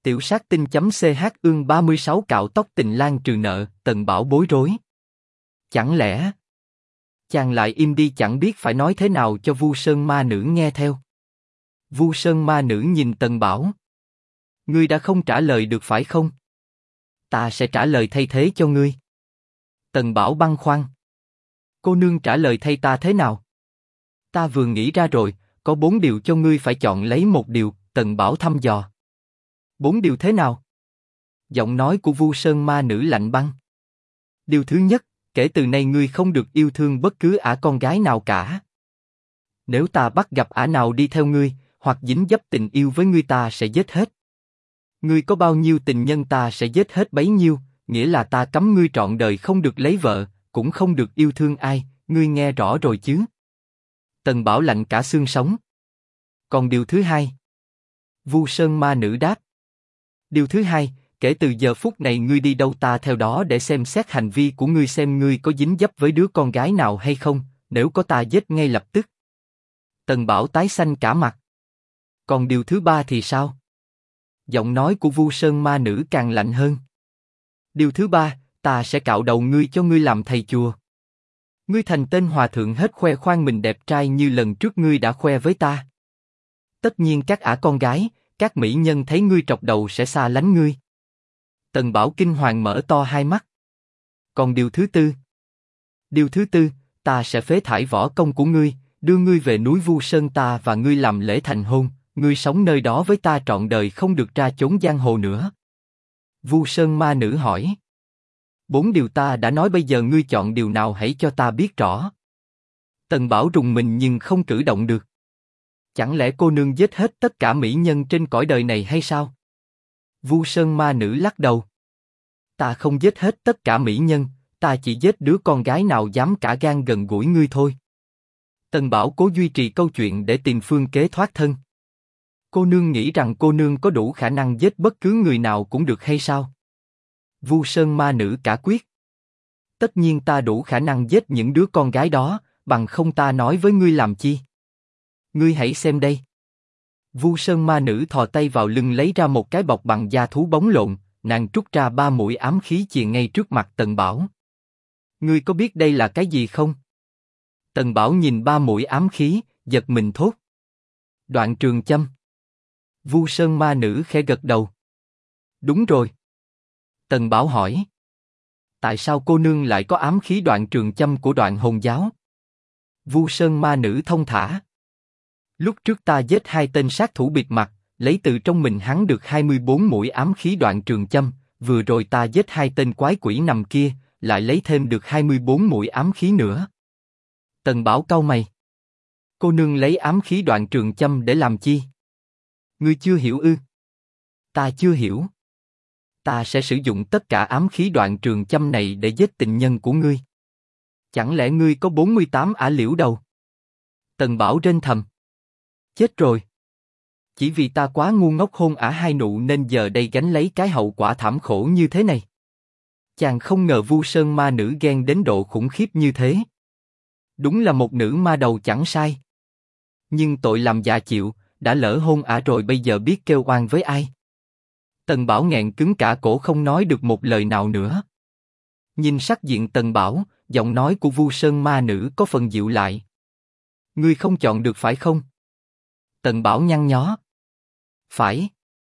Tiểu sát tinh.ch ương 36 cạo tóc tình lang trừ nợ, Tần Bảo bối rối. Chẳng lẽ chàng lại im đi chẳng biết phải nói thế nào cho Vu Sơn ma nữ nghe theo. Vu Sơn ma nữ nhìn Tần Bảo. Ngươi đã không trả lời được phải không? Ta sẽ trả lời thay thế cho ngươi. Tần Bảo băn khoăn. Cô nương trả lời thay ta thế nào? Ta vừa nghĩ ra rồi, có 4 điều cho ngươi phải chọn lấy một điều, Tần Bảo thăm dò. 4 điều thế nào? Giọng nói của Vu Sơn ma nữ lạnh băng. Điều thứ nhất, kể từ nay ngươi không được yêu thương bất cứ ả con gái nào cả. Nếu ta bắt gặp ả nào đi theo ngươi, hoặc dính dấp tình yêu với ngươi ta sẽ giết hết. Ngươi có bao nhiêu tình nhân ta sẽ giết hết bấy nhiêu, nghĩa là ta cấm ngươi trọn đời không được lấy vợ, cũng không được yêu thương ai, ngươi nghe rõ rồi chứ? Tần Bảo lạnh cả xương sống. Còn điều thứ hai? Vu Sơn ma nữ đáp. Điều thứ hai, kể từ giờ phút này ngươi đi đâu ta theo đó để xem xét hành vi của ngươi xem ngươi có dính dấp với đứa con gái nào hay không, nếu có ta giết ngay lập tức. Tần Bảo tái xanh cả mặt. Còn điều thứ ba thì sao? Giọng nói của Vu Sơn ma nữ càng lạnh hơn. Điều thứ ba, ta sẽ cạo đầu ngươi cho ngươi làm thầy chùa. Ngươi thành tên hòa thượng hết khoe khoang mình đẹp trai như lần trước ngươi đã khoe với ta. Tất nhiên các ả con gái, các mỹ nhân thấy ngươi trọc đầu sẽ xa lánh ngươi. Tần Bảo kinh hoàng mở to hai mắt. Còn điều thứ tư? Điều thứ tư, ta sẽ phế thải võ công của ngươi, đưa ngươi về núi Vu Sơn ta và ngươi làm lễ thành hôn, ngươi sống nơi đó với ta trọn đời không được ra chốn giang hồ nữa. Vu Sơn ma nữ hỏi. 4 điều ta đã nói bây giờ ngươi chọn điều nào hãy cho ta biết rõ. Tần Bảo rùng mình nhưng không cử động được. Chẳng lẽ cô nương giết hết tất cả mỹ nhân trên cõi đời này hay sao? Vu Sơn ma nữ lắc đầu. Ta không giết hết tất cả mỹ nhân, ta chỉ giết đứa con gái nào dám cả gan gần gũi ngươi thôi. Tần Bảo cố duy trì câu chuyện để tìm phương kế thoát thân. Cô nương nghĩ rằng cô nương có đủ khả năng giết bất cứ người nào cũng được hay sao? Vu Sơn ma nữ cả quyết. Tất nhiên ta đủ khả năng giết những đứa con gái đó, bằng không ta nói với ngươi làm chi? Ngươi hãy xem đây. Vu Sơn ma nữ thò tay vào lưng lấy ra một cái bọc bằng da thú bóng lộn, nàng trút ra 3 mũi ám khí chìa ngay trước mặt Tần Bảo. Ngươi có biết đây là cái gì không? Tần Bảo nhìn 3 mũi ám khí, giật mình thốt. Đoạn trường châm. Vu Sơn ma nữ khẽ gật đầu. Đúng rồi. Tần Bảo hỏi. Tại sao cô nương lại có ám khí đoạn trường châm của Đoạn Hồn giáo? Vu Sơn ma nữ thông thả. Lúc trước ta giết 2 tên sát thủ bịt mặt, lấy từ trong mình hắn được 24 mũi ám khí đoạn trường châm, vừa rồi ta giết 2 tên quái quỷ nằm kia, lại lấy thêm được 24 mũi ám khí nữa. Tần Bảo cau mày. Cô nương lấy ám khí đoạn trường châm để làm chi? Ngươi chưa hiểu ư? Ta chưa hiểu. Ta sẽ sử dụng tất cả ám khí đoạn trường châm này để giết tình nhân của ngươi. Chẳng lẽ ngươi có 48 ả liễu đầu? Tần Bảo rên thầm. Chết rồi. Chỉ vì ta quá ngu ngốc hôn ả 2 nụ nên giờ đây gánh lấy cái hậu quả thảm khổ như thế này. Chàng không ngờ Vu Sơn ma nữ ghen đến độ khủng khiếp như thế. Đúng là một nữ ma đầu chẳng sai. Nhưng tội làm già chịu, đã lỡ hôn ả rồi bây giờ biết kêu oan với ai? Tần Bảo nghẹn cứng cả cổ không nói được một lời nào nữa. Nhìn sắc diện Tần Bảo, giọng nói của Vu Sơn ma nữ có phần dịu lại. Ngươi không chọn được phải không? Tần Bảo nhăn nhó. Phải.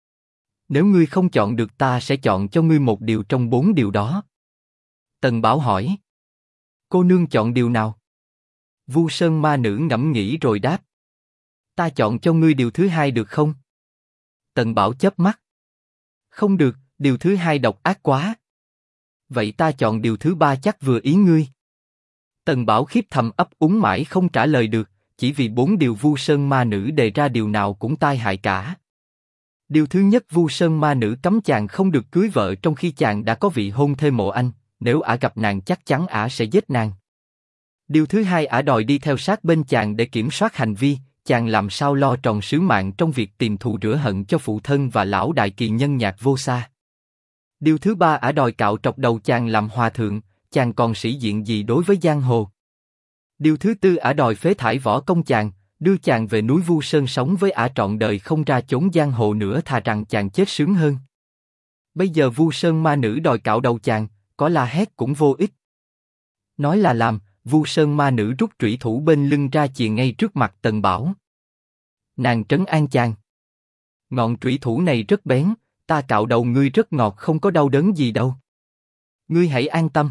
Nếu ngươi không chọn được ta sẽ chọn cho ngươi một điều trong 4 điều đó. Tần Bảo hỏi. Cô nương chọn điều nào? Vu Sơn ma nữ ngẫm nghĩ rồi đáp. Ta chọn cho ngươi điều thứ 2 được không? Tần Bảo chớp mắt. Không được, điều thứ 2 độc ác quá. Vậy ta chọn điều thứ 3 chắc vừa ý ngươi. Tần Bảo khiếp thầm ấp úng mãi không trả lời được, chỉ vì 4 điều Vu Sơn ma nữ đề ra điều nào cũng tai hại cả. Điều thứ nhất Vu Sơn ma nữ cấm chàng không được cưới vợ trong khi chàng đã có vị hôn thê Mộ Anh, nếu ả gặp nàng chắc chắn ả sẽ giết nàng. Điều thứ hai ả đòi đi theo sát bên chàng để kiểm soát hành vi, chàng làm sao lo tròn sứ mạng trong việc tìm thù rửa hận cho phụ thân và lão đại kỳ nhân Nhạc Vô Sa. Điều thứ ba ả đòi cạo trọc đầu chàng làm hòa thượng, chàng còn sĩ diện gì đối với giang hồ. Điều thứ tư ả đòi phế thải võ công chàng, đưa chàng về núi Vu Sơn sống với ả trọn đời không ra chốn giang hồ nữa, thà rằng chàng chết sướng hơn. Bây giờ Vu Sơn ma nữ đòi cạo đầu chàng, có la hét cũng vô ích. Nói là làm, Vu Sơn ma nữ rút trủy thủ bên lưng ra chìa ngay trước mặt Tần Bảo. Nàng trấn an chàng. Ngọn trủy thủ này rất bén, ta cạo đầu ngươi rất ngọt, không có đau đớn gì đâu. Ngươi hãy an tâm.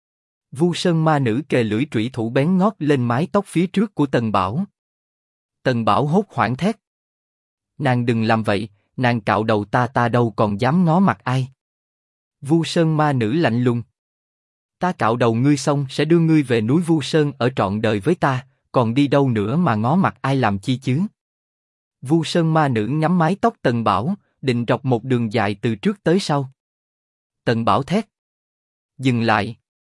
Vu Sơn ma nữ kề lưỡi trủy thủ bén ngót lên mái tóc phía trước của Tần Bảo. Tần Bảo hốt hoảng thét. Nàng đừng làm vậy, nàng cạo đầu ta đâu còn dám ngó mặt ai. Vu Sơn ma nữ lạnh lùng. Ta cạo đầu ngươi xong sẽ đưa ngươi về núi Vu Sơn ở trọn đời với ta, còn đi đâu nữa mà ngó mặt ai làm chi chứ? Vu Sơn ma nữ ngắm mái tóc Tần Bảo, định rọc một đường dài từ trước tới sau. Tần Bảo thét. Dừng lại.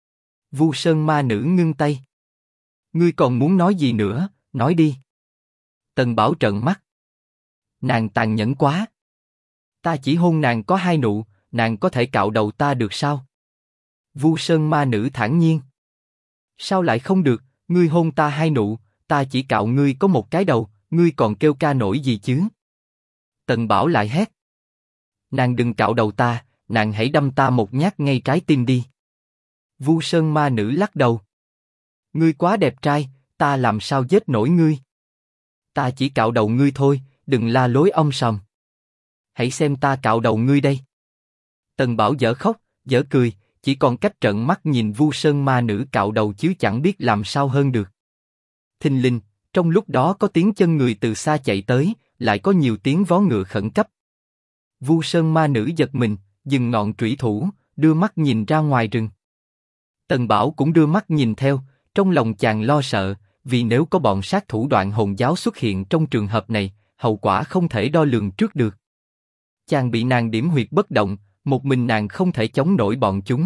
Vu Sơn ma nữ ngưng tay. Ngươi còn muốn nói gì nữa, nói đi. Tần Bảo trợn mắt. Nàng tàn nhẫn quá. Ta chỉ hôn nàng có 2 nụ, nàng có thể cạo đầu ta được sao? Vu Sơn ma nữ thản nhiên. Sao lại không được? Ngươi hôn ta 2 nụ, ta chỉ cạo ngươi có 1 cái đầu, ngươi còn kêu ca nổi gì chứ? Tần Bảo lại hét. Nàng đừng cạo đầu ta, nàng hãy đâm ta 1 nhát ngay trái tim đi. Vu Sơn ma nữ lắc đầu. Ngươi quá đẹp trai, ta làm sao giết nổi ngươi? Ta chỉ cạo đầu ngươi thôi, đừng la lối om sòm. Hãy xem ta cạo đầu ngươi đây. Tần Bảo dở khóc, dở cười, chỉ còn cách trợn mắt nhìn Vu Sơn ma nữ cạo đầu chứ chẳng biết làm sao hơn được. Thình lình, trong lúc đó có tiếng chân người từ xa chạy tới, lại có nhiều tiếng vó ngựa khẩn cấp. Vu Sơn ma nữ giật mình, dừng ngọn trủy thủ, đưa mắt nhìn ra ngoài rừng. Tần Bảo cũng đưa mắt nhìn theo, trong lòng chàng lo sợ, vì nếu có bọn sát thủ Đoạn Hồn giáo xuất hiện trong trường hợp này, hậu quả không thể đo lường trước được. Chàng bị nàng điểm huyệt bất động, một mình nàng không thể chống nổi bọn chúng.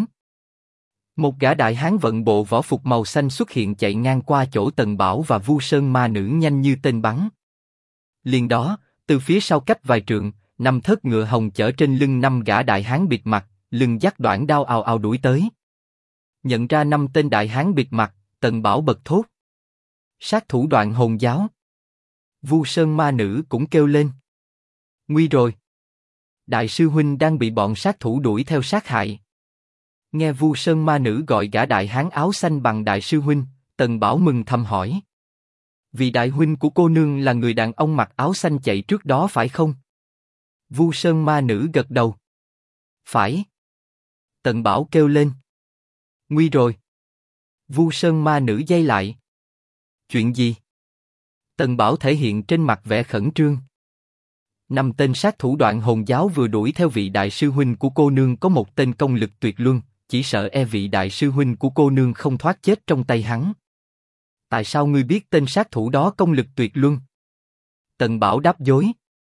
Một gã đại hán vận bộ võ phục màu xanh xuất hiện chạy ngang qua chỗ Tần Bảo và Vu Sơn ma nữ nhanh như tên bắn. Liền đó, từ phía sau cách vài trượng, 5 thớt ngựa hồng chở trên lưng 5 gã đại hán bịt mặt, lưng dắt đoản đao ào ào đuổi tới. Nhận ra 5 tên đại hán bịt mặt, Tần Bảo bật thốt. Sát thủ Đoạn Hồn giáo. Vu Sơn ma nữ cũng kêu lên. Nguy rồi. Đại sư huynh đang bị bọn sát thủ đuổi theo sát hại. Nghe Vu Sơn ma nữ gọi gã đại hán áo xanh bằng đại sư huynh, Tần Bảo mừng thầm hỏi. Vì đại huynh của cô nương là người đàn ông mặc áo xanh chạy trước đó phải không? Vu Sơn ma nữ gật đầu. Phải. Tần Bảo kêu lên. Nguy rồi. Vu Sơn ma nữ giây lại. Chuyện gì? Tần Bảo thể hiện trên mặt vẻ khẩn trương. 5 tên sát thủ Đoạn Hồn giáo vừa đuổi theo vị đại sư huynh của cô nương, có một tên công lực tuyệt luân, chỉ sợ vị đại sư huynh của cô nương không thoát chết trong tay hắn. Tại sao ngươi biết tên sát thủ đó công lực tuyệt luân? Tần Bảo đáp dối.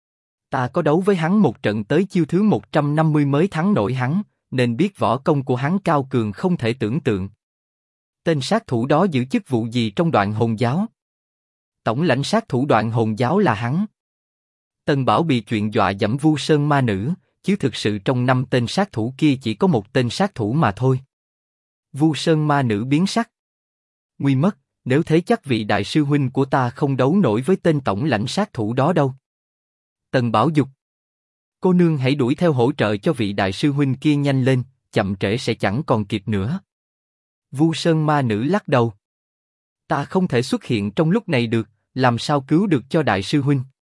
Ta có đấu với hắn một trận tới chiêu thứ 150 mới thắng nổi hắn, nên biết võ công của hắn cao cường không thể tưởng tượng. Tên sát thủ đó giữ chức vụ gì trong Đoạn Hồn giáo? Tổng lãnh sát thủ Đoạn Hồn giáo là hắn. Tần Bảo bị chuyện dọa dẫm Vu Sơn ma nữ, chứ thực sự trong 5 tên sát thủ kia chỉ có một tên sát thủ mà thôi. Vu Sơn ma nữ biến sắc. Nguy mất, nếu thế chắc vị đại sư huynh của ta không đấu nổi với tên tổng lãnh sát thủ đó đâu. Tần Bảo dục. Cô nương hãy đuổi theo hỗ trợ cho vị đại sư huynh kia nhanh lên, chậm trễ sẽ chẳng còn kịp nữa. Vu Sơn ma nữ lắc đầu. Ta không thể xuất hiện trong lúc này được, làm sao cứu được cho đại sư huynh?